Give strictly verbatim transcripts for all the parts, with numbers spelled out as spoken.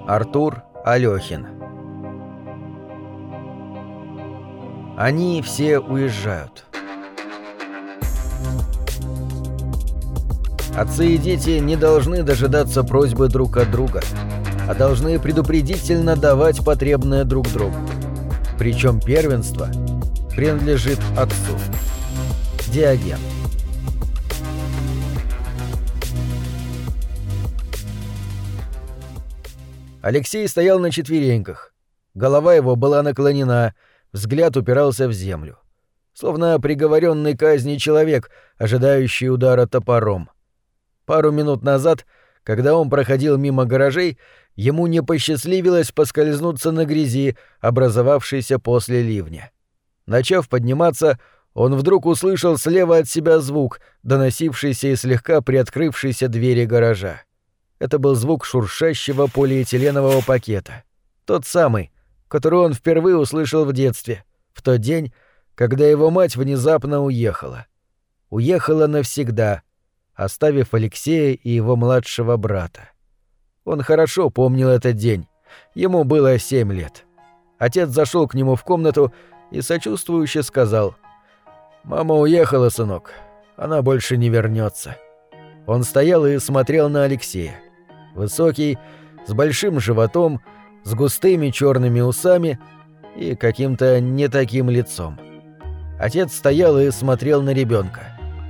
Артур Алёхин. Они все уезжают. Отцы и дети не должны дожидаться просьбы друг от друга, а должны предупредительно давать потребное друг другу. Причем первенство принадлежит отцу. Диоген. Алексей стоял на четвереньках. Голова его была наклонена, взгляд упирался в землю. Словно приговоренный к казни человек, ожидающий удара топором. Пару минут назад, когда он проходил мимо гаражей, ему не посчастливилось поскользнуться на грязи, образовавшейся после ливня. Начав подниматься, он вдруг услышал слева от себя звук, доносившийся из слегка приоткрывшейся двери гаража. Это был звук шуршащего полиэтиленового пакета. Тот самый, который он впервые услышал в детстве, в тот день, когда его мать внезапно уехала. Уехала навсегда, оставив Алексея и его младшего брата. Он хорошо помнил этот день. Ему было семь лет. Отец зашел к нему в комнату и сочувствующе сказал: «Мама уехала, сынок. Она больше не вернется». Он стоял и смотрел на Алексея. Высокий, с большим животом, с густыми черными усами и каким-то не таким лицом. Отец стоял и смотрел на ребенка.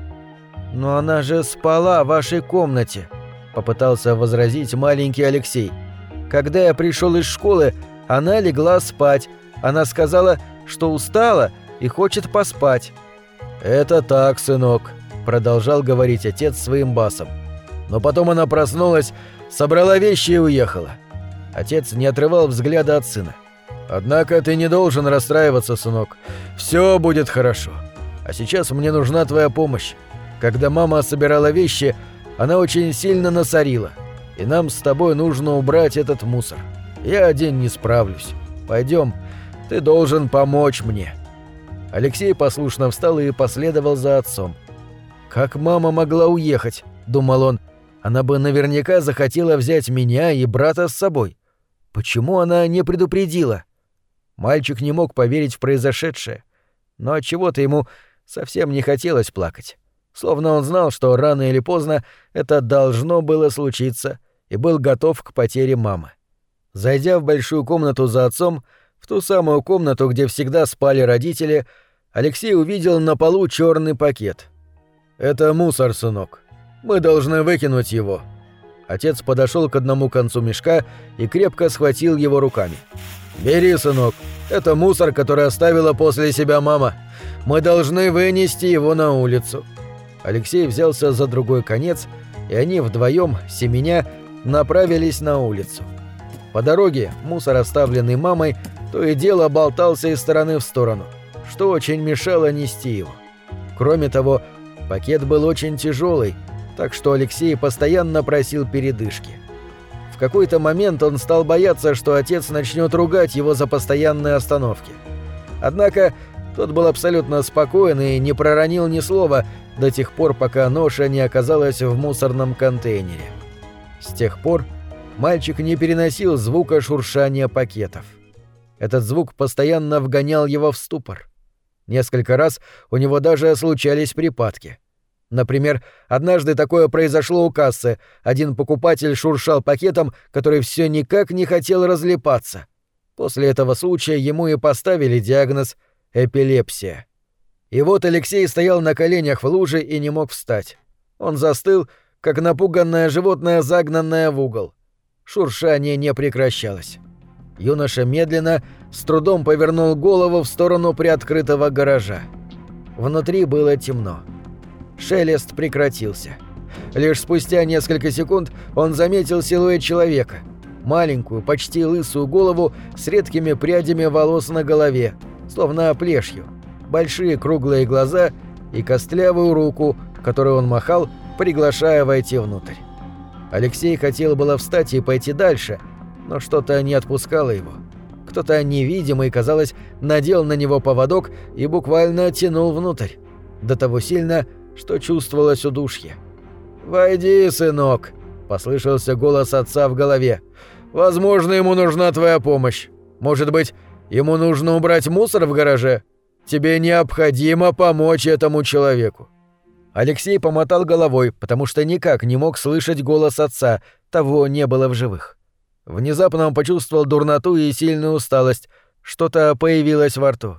«Но она же спала в вашей комнате», — попытался возразить маленький Алексей. «Когда я пришел из школы, она легла спать. Она сказала, что устала и хочет поспать». «Это так, сынок», — продолжал говорить отец своим басом. «Но потом она проснулась, собрала вещи и уехала». Отец не отрывал взгляда от сына. «Однако ты не должен расстраиваться, сынок. Все будет хорошо. А сейчас мне нужна твоя помощь. Когда мама собирала вещи, она очень сильно насорила. И нам с тобой нужно убрать этот мусор. Я один не справлюсь. Пойдем, ты должен помочь мне». Алексей послушно встал и последовал за отцом. «Как мама могла уехать?» — думал он. «Она бы наверняка захотела взять меня и брата с собой. Почему она не предупредила?» Мальчик не мог поверить в произошедшее, но отчего-то ему совсем не хотелось плакать. Словно он знал, что рано или поздно это должно было случиться, и был готов к потере мамы. Зайдя в большую комнату за отцом, в ту самую комнату, где всегда спали родители, Алексей увидел на полу черный пакет. «Это мусор, сынок. Мы должны выкинуть его». Отец подошел к одному концу мешка и крепко схватил его руками. «Бери, сынок. Это мусор, который оставила после себя мама. Мы должны вынести его на улицу». Алексей взялся за другой конец, и они вдвоем, семеня, направились на улицу. По дороге мусор, оставленный мамой, то и дело болтался из стороны в сторону, что очень мешало нести его. Кроме того, пакет был очень тяжелый, так что Алексей постоянно просил передышки. В какой-то момент он стал бояться, что отец начнет ругать его за постоянные остановки. Однако тот был абсолютно спокоен и не проронил ни слова до тех пор, пока ноша не оказалась в мусорном контейнере. С тех пор мальчик не переносил звука шуршания пакетов. Этот звук постоянно вгонял его в ступор. Несколько раз у него даже случались припадки. Например, однажды такое произошло у кассы. Один покупатель шуршал пакетом, который все никак не хотел разлипаться. После этого случая ему и поставили диагноз «эпилепсия». И вот Алексей стоял на коленях в луже и не мог встать. Он застыл, как напуганное животное, загнанное в угол. Шуршание не прекращалось. Юноша медленно, с трудом повернул голову в сторону приоткрытого гаража. Внутри было темно. Шелест прекратился. Лишь спустя несколько секунд он заметил силуэт человека. Маленькую, почти лысую голову с редкими прядями волос на голове, словно оплешью. Большие круглые глаза и костлявую руку, которой он махал, приглашая войти внутрь. Алексей хотел было встать и пойти дальше, но что-то не отпускало его. Кто-то невидимый, казалось, надел на него поводок и буквально тянул внутрь. До того сильно, что чувствовалось удушье. «Войди, сынок», — послышался голос отца в голове. Возможно, ему нужна твоя помощь. Может быть, ему нужно убрать мусор в гараже? Тебе необходимо помочь этому человеку». Алексей помотал головой, потому что никак не мог слышать голос отца, того не было в живых. Внезапно он почувствовал дурноту и сильную усталость, что-то появилось во рту.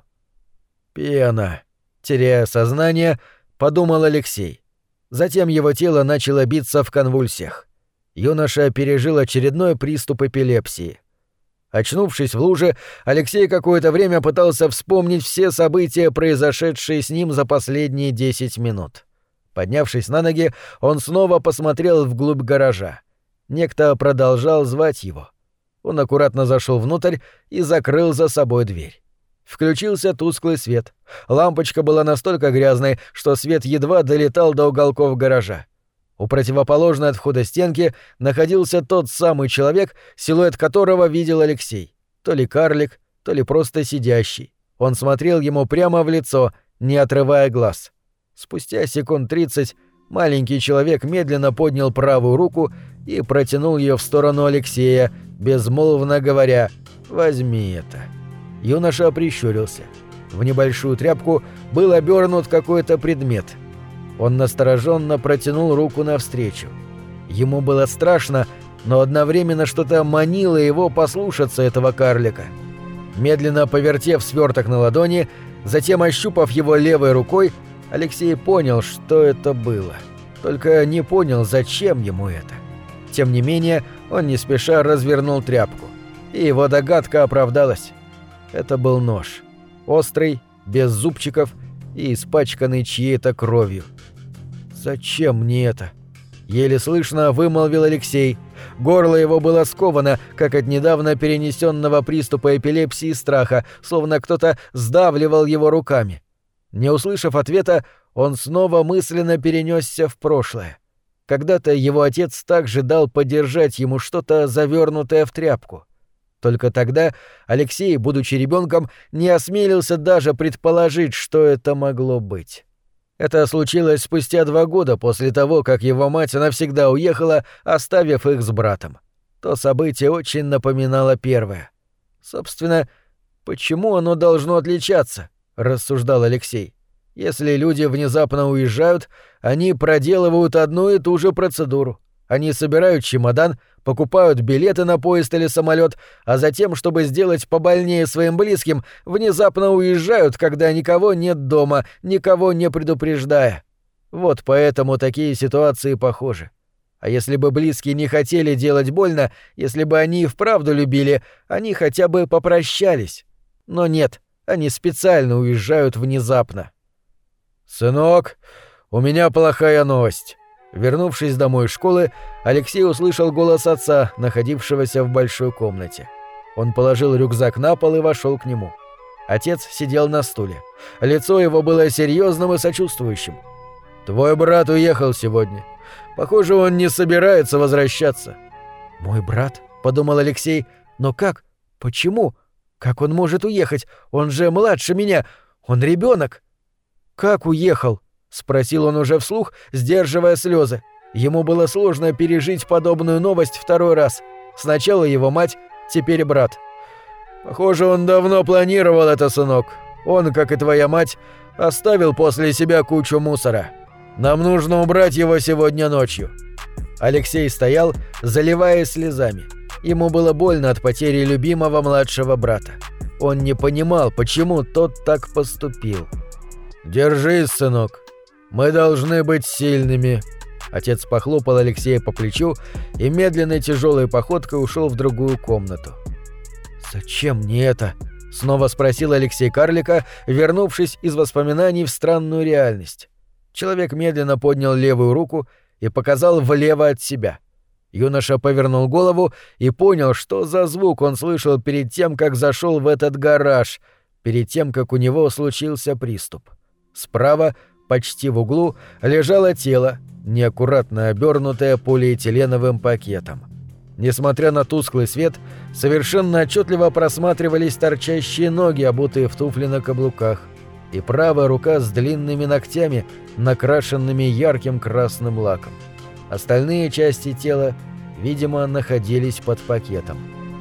«Пена», — теряя сознание, подумал Алексей. Затем его тело начало биться в конвульсиях. Юноша пережил очередной приступ эпилепсии. Очнувшись в луже, Алексей какое-то время пытался вспомнить все события, произошедшие с ним за последние десять минут. Поднявшись на ноги, он снова посмотрел вглубь гаража. Некто продолжал звать его. Он аккуратно зашел внутрь и закрыл за собой дверь. Включился тусклый свет. Лампочка была настолько грязной, что свет едва долетал до уголков гаража. У противоположной от входа стенки находился тот самый человек, силуэт которого видел Алексей. То ли карлик, то ли просто сидящий. Он смотрел ему прямо в лицо, не отрывая глаз. Спустя секунд тридцать маленький человек медленно поднял правую руку и протянул ее в сторону Алексея, безмолвно говоря: «Возьми это». Юноша прищурился. В небольшую тряпку был обернут какой-то предмет. Он настороженно протянул руку навстречу. Ему было страшно, но одновременно что-то манило его послушаться этого карлика. Медленно повертев сверток на ладони, затем ощупав его левой рукой, Алексей понял, что это было. Только не понял, зачем ему это. Тем не менее, он не спеша развернул тряпку. И его догадка оправдалась. Это был нож. Острый, без зубчиков и испачканный чьей-то кровью. «Зачем мне это?» — еле слышно вымолвил Алексей. Горло его было сковано, как от недавно перенесенного приступа эпилепсии и страха, словно кто-то сдавливал его руками. Не услышав ответа, он снова мысленно перенесся в прошлое. Когда-то его отец также дал подержать ему что-то, завернутое в тряпку. Только тогда Алексей, будучи ребенком, не осмелился даже предположить, что это могло быть. Это случилось спустя два года после того, как его мать навсегда уехала, оставив их с братом. То событие очень напоминало первое. Собственно, почему оно должно отличаться, рассуждал Алексей. Если люди внезапно уезжают, они проделывают одну и ту же процедуру. Они собирают чемодан, покупают билеты на поезд или самолет, а затем, чтобы сделать побольнее своим близким, внезапно уезжают, когда никого нет дома, никого не предупреждая. Вот поэтому такие ситуации похожи. А если бы близкие не хотели делать больно, если бы они и вправду любили, они хотя бы попрощались. Но нет, они специально уезжают внезапно. «Сынок, у меня плохая новость». Вернувшись домой из школы, Алексей услышал голос отца, находившегося в большой комнате. Он положил рюкзак на пол и вошел к нему. Отец сидел на стуле. Лицо его было серьезным и сочувствующим. «Твой брат уехал сегодня. Похоже, он не собирается возвращаться». «Мой брат?» — подумал Алексей. «Но как? Почему? Как он может уехать? Он же младше меня. Он ребенок». «Как уехал?» — спросил он уже вслух, сдерживая слезы. Ему было сложно пережить подобную новость второй раз. Сначала его мать, теперь брат. «Похоже, он давно планировал это, сынок. Он, как и твоя мать, оставил после себя кучу мусора. Нам нужно убрать его сегодня ночью». Алексей стоял, заливаясь слезами. Ему было больно от потери любимого младшего брата. Он не понимал, почему тот так поступил. «Держись, сынок. Мы должны быть сильными». Отец похлопал Алексея по плечу и медленной тяжелой походкой ушел в другую комнату. «Зачем мне это?» — снова спросил Алексей карлика, вернувшись из воспоминаний в странную реальность. Человек медленно поднял левую руку и показал влево от себя. Юноша повернул голову и понял, что за звук он слышал перед тем, как зашел в этот гараж, перед тем, как у него случился приступ. Справа, почти в углу, лежало тело, неаккуратно обернутое полиэтиленовым пакетом. Несмотря на тусклый свет, совершенно отчетливо просматривались торчащие ноги, обутые в туфли на каблуках, и правая рука с длинными ногтями, накрашенными ярким красным лаком. Остальные части тела видимо, находились под пакетом.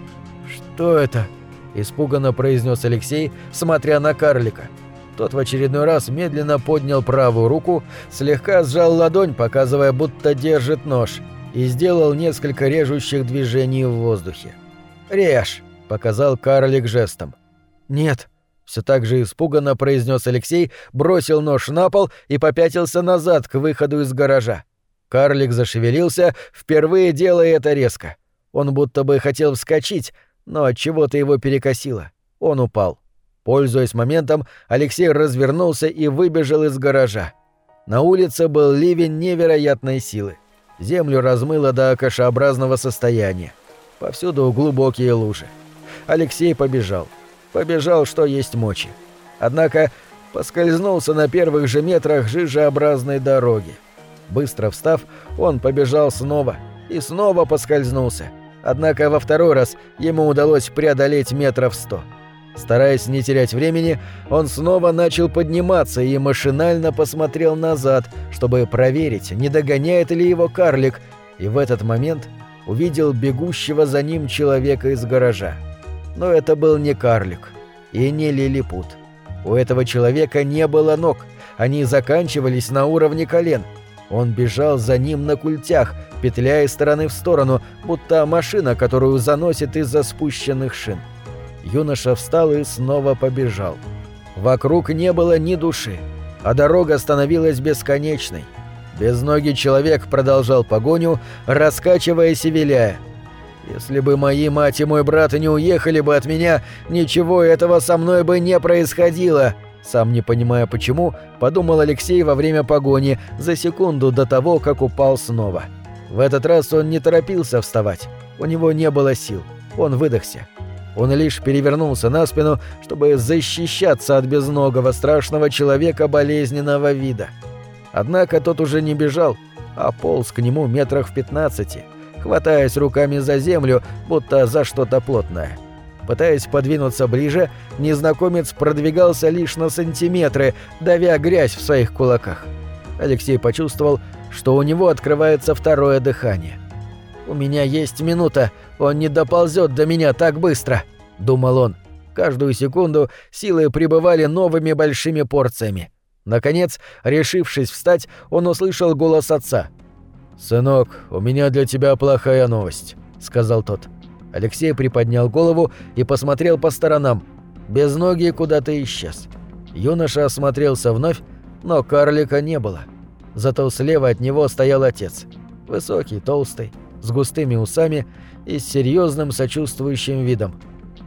«Что это?» – испуганно произнес Алексей, смотря на карлика. Тот в очередной раз медленно поднял правую руку, слегка сжал ладонь, показывая, будто держит нож, и сделал несколько режущих движений в воздухе. «Режь!» – показал карлик жестом. «Нет!» – все так же испуганно произнес Алексей, бросил нож на пол и попятился назад к выходу из гаража. Карлик зашевелился, впервые делая это резко. Он будто бы хотел вскочить, но отчего-то его перекосило. Он упал. Пользуясь моментом, Алексей развернулся и выбежал из гаража. На улице был ливень невероятной силы. Землю размыло до кашеобразного состояния. Повсюду глубокие лужи. Алексей побежал. Побежал, что есть мочи. Однако поскользнулся на первых же метрах жижеобразной дороги. Быстро встав, он побежал снова и снова поскользнулся. Однако во второй раз ему удалось преодолеть метров сто. Стараясь не терять времени, он снова начал подниматься и машинально посмотрел назад, чтобы проверить, не догоняет ли его карлик, и в этот момент увидел бегущего за ним человека из гаража. Но это был не карлик и не лилипут. У этого человека не было ног, они заканчивались на уровне колен. Он бежал за ним на культях, петляя из стороны в сторону, будто машина, которую заносит из-за спущенных шин. Юноша встал и снова побежал. Вокруг не было ни души, а дорога становилась бесконечной. Безногий человек продолжал погоню, раскачиваясь и виляя. «Если бы мои мать и мой брат не уехали бы от меня, ничего этого со мной бы не происходило», сам не понимая почему, подумал Алексей во время погони, за секунду до того, как упал снова. В этот раз он не торопился вставать, у него не было сил, он выдохся. Он лишь перевернулся на спину, чтобы защищаться от безногого страшного человека болезненного вида. Однако тот уже не бежал, а полз к нему метрах в пятнадцати, хватаясь руками за землю, будто за что-то плотное. Пытаясь подвинуться ближе, незнакомец продвигался лишь на сантиметры, давя грязь в своих кулаках. Алексей почувствовал, что у него открывается второе дыхание. «У меня есть минута, он не доползет до меня так быстро», — думал он. Каждую секунду силы прибывали новыми большими порциями. Наконец, решившись встать, он услышал голос отца. «Сынок, у меня для тебя плохая новость», — сказал тот. Алексей приподнял голову и посмотрел по сторонам. Безногий куда-то исчез. Юноша осмотрелся вновь, но карлика не было. Зато слева от него стоял отец. Высокий, толстый, с густыми усами и с серьезным сочувствующим видом.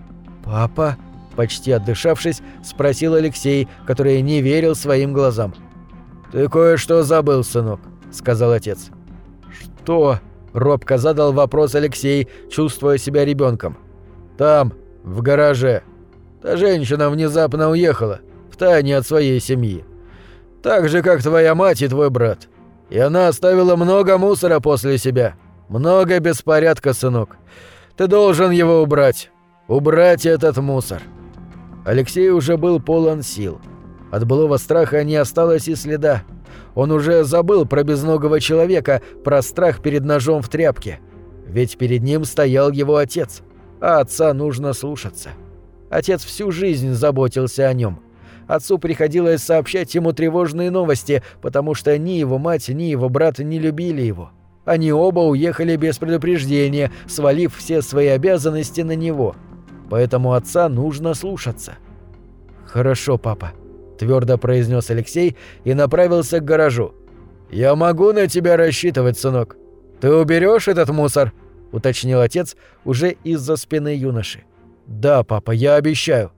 «Папа?» – почти отдышавшись, спросил Алексей, который не верил своим глазам. «Ты кое-что забыл, сынок», – сказал отец. «Что?» – робко задал вопрос Алексей, чувствуя себя ребенком. «Там, в гараже. Та женщина внезапно уехала, втайне от своей семьи. Так же, как твоя мать и твой брат. И она оставила много мусора после себя. Много беспорядка, сынок. Ты должен его убрать. Убрать этот мусор». Алексей уже был полон сил. От былого страха не осталось и следа. Он уже забыл про безногого человека, про страх перед ножом в тряпке. Ведь перед ним стоял его отец. А отца нужно слушаться. Отец всю жизнь заботился о нем. Отцу приходилось сообщать ему тревожные новости, потому что ни его мать, ни его брат не любили его. Они оба уехали без предупреждения, свалив все свои обязанности на него. Поэтому отца нужно слушаться. «Хорошо, папа», — твердо произнес Алексей и направился к гаражу. «Я могу на тебя рассчитывать, сынок. Ты уберешь этот мусор?» — уточнил отец уже из-за спины юноши. «Да, папа, я обещаю».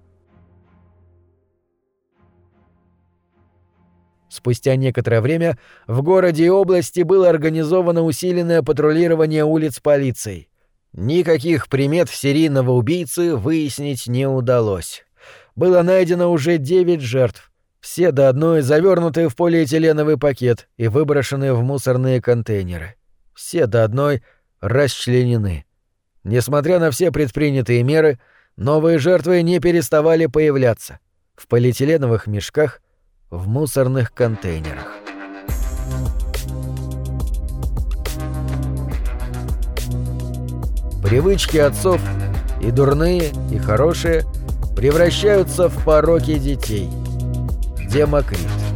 Спустя некоторое время в городе и области было организовано усиленное патрулирование улиц полицией. Никаких примет серийного убийцы выяснить не удалось. Было найдено уже девять жертв, все до одной завернутые в полиэтиленовый пакет и выброшенные в мусорные контейнеры. Все до одной расчленены. Несмотря на все предпринятые меры, новые жертвы не переставали появляться. В полиэтиленовых мешках, в мусорных контейнерах. Привычки отцов, и дурные, и хорошие, превращаются в пороки детей. Демокрит.